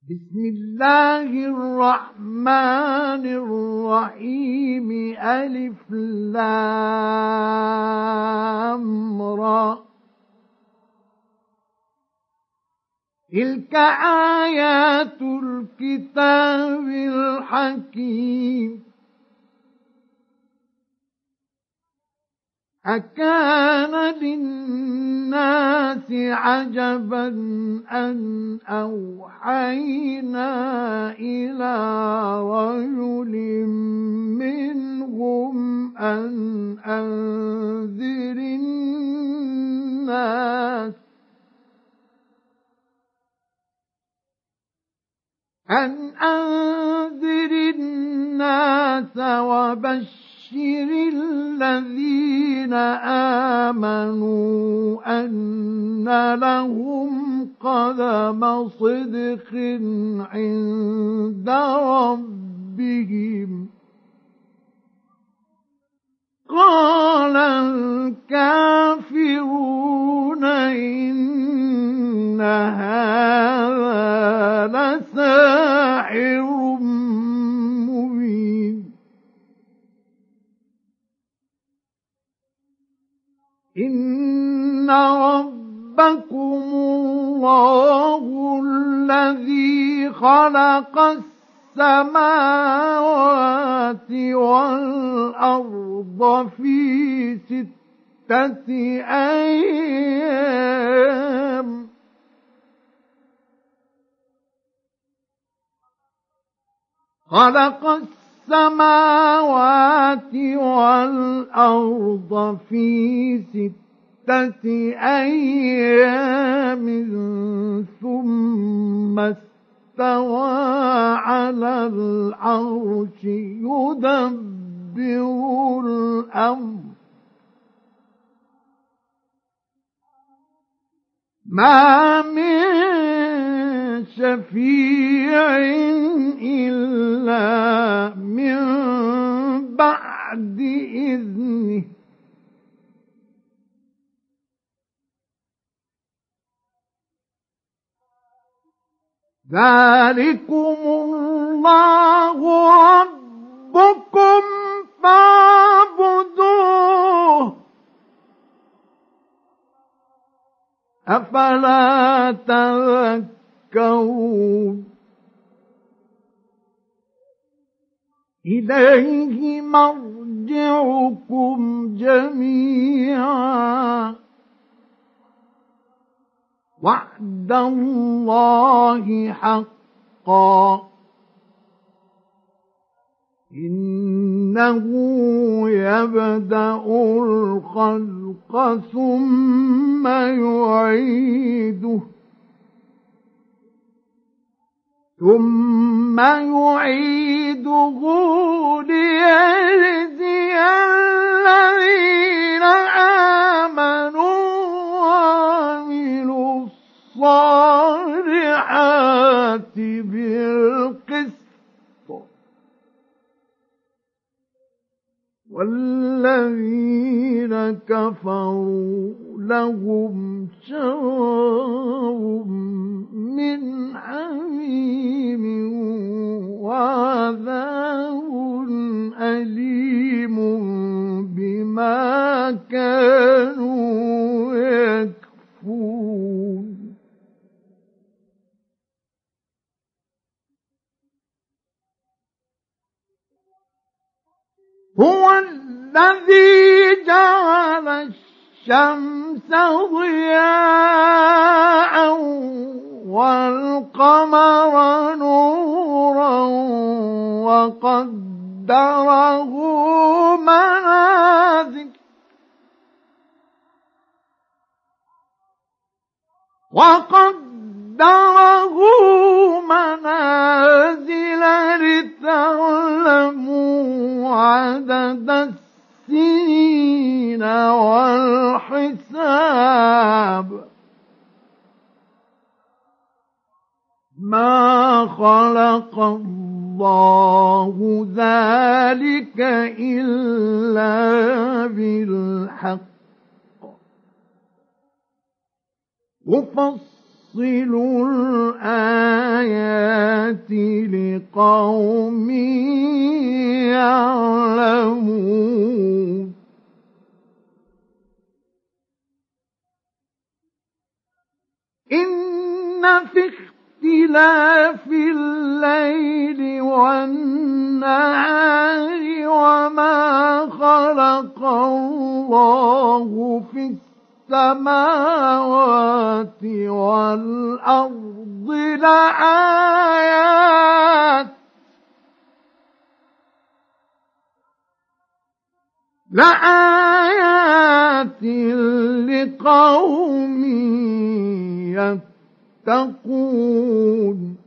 بسم الله الرحمن الرحيم ألف لام را تلك آيات الكتاب الحكيم أكان للناس عجبا أن أوحينا إلى رجل منهم أن أنذر الناس وبشر الذين آمنوا أن لهم قدم صدق عند ربهم قال الكافرون إن هذا لساحر مبين إن ربكم الله الذي خلق السماوات والأرض في 6 أيام خلق السماوات والأرض في 6 أيام ثم استوى على العرش يدبر الأمر ما من شفيع إلا من بعد إذنه ذلكم الله ربكم فاعبدوه أفلا تذكرون إليه مرجعكم جميعا وعد الله حقا إنه يبدأ الخلق ثم يعيده ليجزي الذين آمنوا وعملوا الصالحات بالقسط والذين كفروا لهم شراب من حميم وعذاب أليم بما كانوا يكفرون هو الذي جعل الشمس ضياء والقمر نورا وقدره منازل لتعلموا عدد السنين والحساب ما خلق الله ذلك إلا بالحق يفصل الآيات في اختلاف الليل والنهار وما خلق الله في السماوات والأرض لآيات لقوم يتقون.